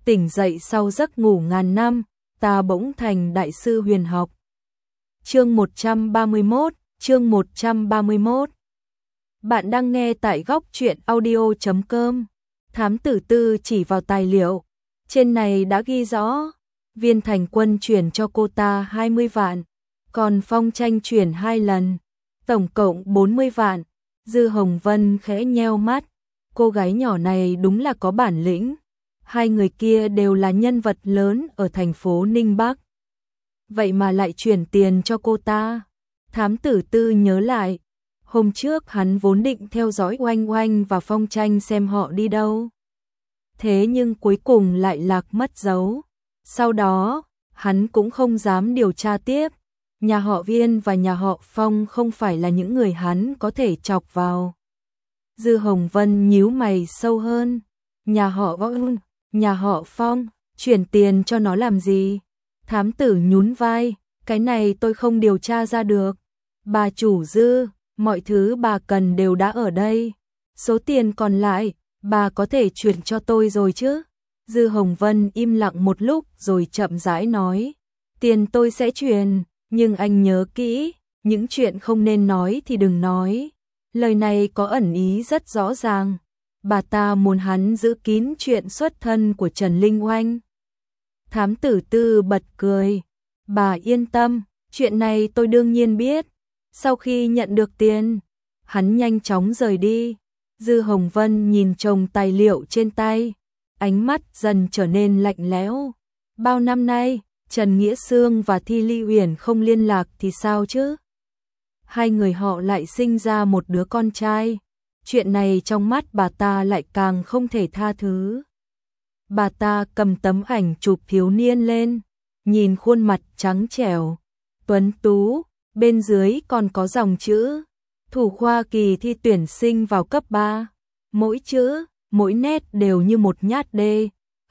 tỉnh dậy sau giấc ngủ ngàn năm, ta bỗng thành đại sư huyền học. Chương 131, chương 131. Bạn đang nghe tại góc truyện audio.com. Thám tử Tư chỉ vào tài liệu, trên này đã ghi rõ, Viên Thành Quân chuyển cho cô ta 20 vạn, còn Phong Tranh chuyển 2 lần, tổng cộng 40 vạn. Dư Hồng Vân khẽ nheo mắt, cô gái nhỏ này đúng là có bản lĩnh. Hai người kia đều là nhân vật lớn ở thành phố Ninh Bắc. Vậy mà lại chuyển tiền cho cô ta. Thám tử Tư nhớ lại, hôm trước hắn vốn định theo dõi Oanh Oanh và Phong Tranh xem họ đi đâu. Thế nhưng cuối cùng lại lạc mất dấu. Sau đó, hắn cũng không dám điều tra tiếp. Nhà họ Viên và nhà họ Phong không phải là những người hắn có thể chọc vào. Dư Hồng Vân nhíu mày sâu hơn. Nhà họ Võ, nhà họ Phong, chuyển tiền cho nó làm gì? Thám tử nhún vai, cái này tôi không điều tra ra được. Bà chủ Dư, mọi thứ bà cần đều đã ở đây. Số tiền còn lại, bà có thể chuyển cho tôi rồi chứ? Dư Hồng Vân im lặng một lúc rồi chậm rãi nói. Tiền tôi sẽ chuyển, nhưng anh nhớ kỹ, những chuyện không nên nói thì đừng nói. Lời này có ẩn ý rất rõ ràng. Bà ta muốn hắn giữ kín chuyện xuất thân của Trần Linh Oanh. Thám tử Tư bật cười. Bà yên tâm, chuyện này tôi đương nhiên biết. Sau khi nhận được tiền, hắn nhanh chóng rời đi. Dư Hồng Vân nhìn chồng tài liệu trên tay, ánh mắt dần trở nên lạnh lẽo. Bao năm nay, Trần Nghĩa Sương và Thi Ly Uyển không liên lạc thì sao chứ? Hai người họ lại sinh ra một đứa con trai. Chuyện này trong mắt bà ta lại càng không thể tha thứ. Bà ta cầm tấm ảnh chụp thiếu niên lên, nhìn khuôn mặt trắng trẻo, tuấn tú, bên dưới còn có dòng chữ thủ khoa kỳ thi tuyển sinh vào cấp 3. Mỗi chữ, mỗi nét đều như một nhát đê,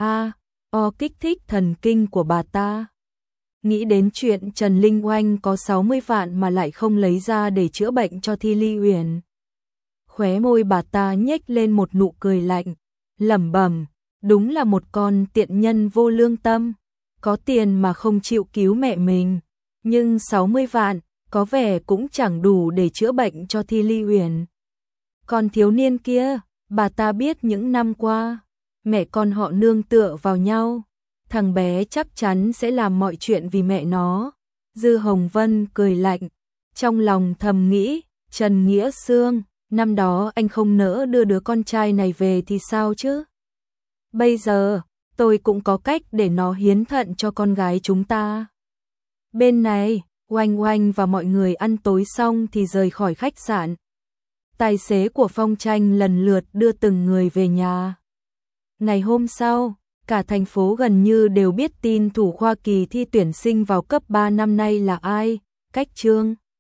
kích thích thần kinh của bà ta. Nghĩ đến chuyện Trần Linh Oanh có 60 vạn mà lại không lấy ra để chữa bệnh cho Thi Ly Uyển. Khóe môi bà ta nhếch lên một nụ cười lạnh, lẩm bẩm, đúng là một con tiện nhân vô lương tâm, có tiền mà không chịu cứu mẹ mình, nhưng 60 vạn có vẻ cũng chẳng đủ để chữa bệnh cho Thi Ly Uyển. Còn thiếu niên kia, bà ta biết những năm qua, mẹ con họ nương tựa vào nhau, thằng bé chắc chắn sẽ làm mọi chuyện vì mẹ nó. Dư Hồng Vân cười lạnh, trong lòng thầm nghĩ, Trần Nghĩa Sương, năm đó anh không nỡ đưa đứa con trai này về thì sao chứ? Bây giờ, tôi cũng có cách để nó hiến thận cho con gái chúng ta. Bên này, Oanh Oanh và mọi người ăn tối xong thì rời khỏi khách sạn. Tài xế của Phong Tranh lần lượt đưa từng người về nhà. Ngày hôm sau, cả thành phố gần như đều biết tin thủ khoa kỳ thi tuyển sinh vào cấp 3 năm nay là ai, Cách Trương.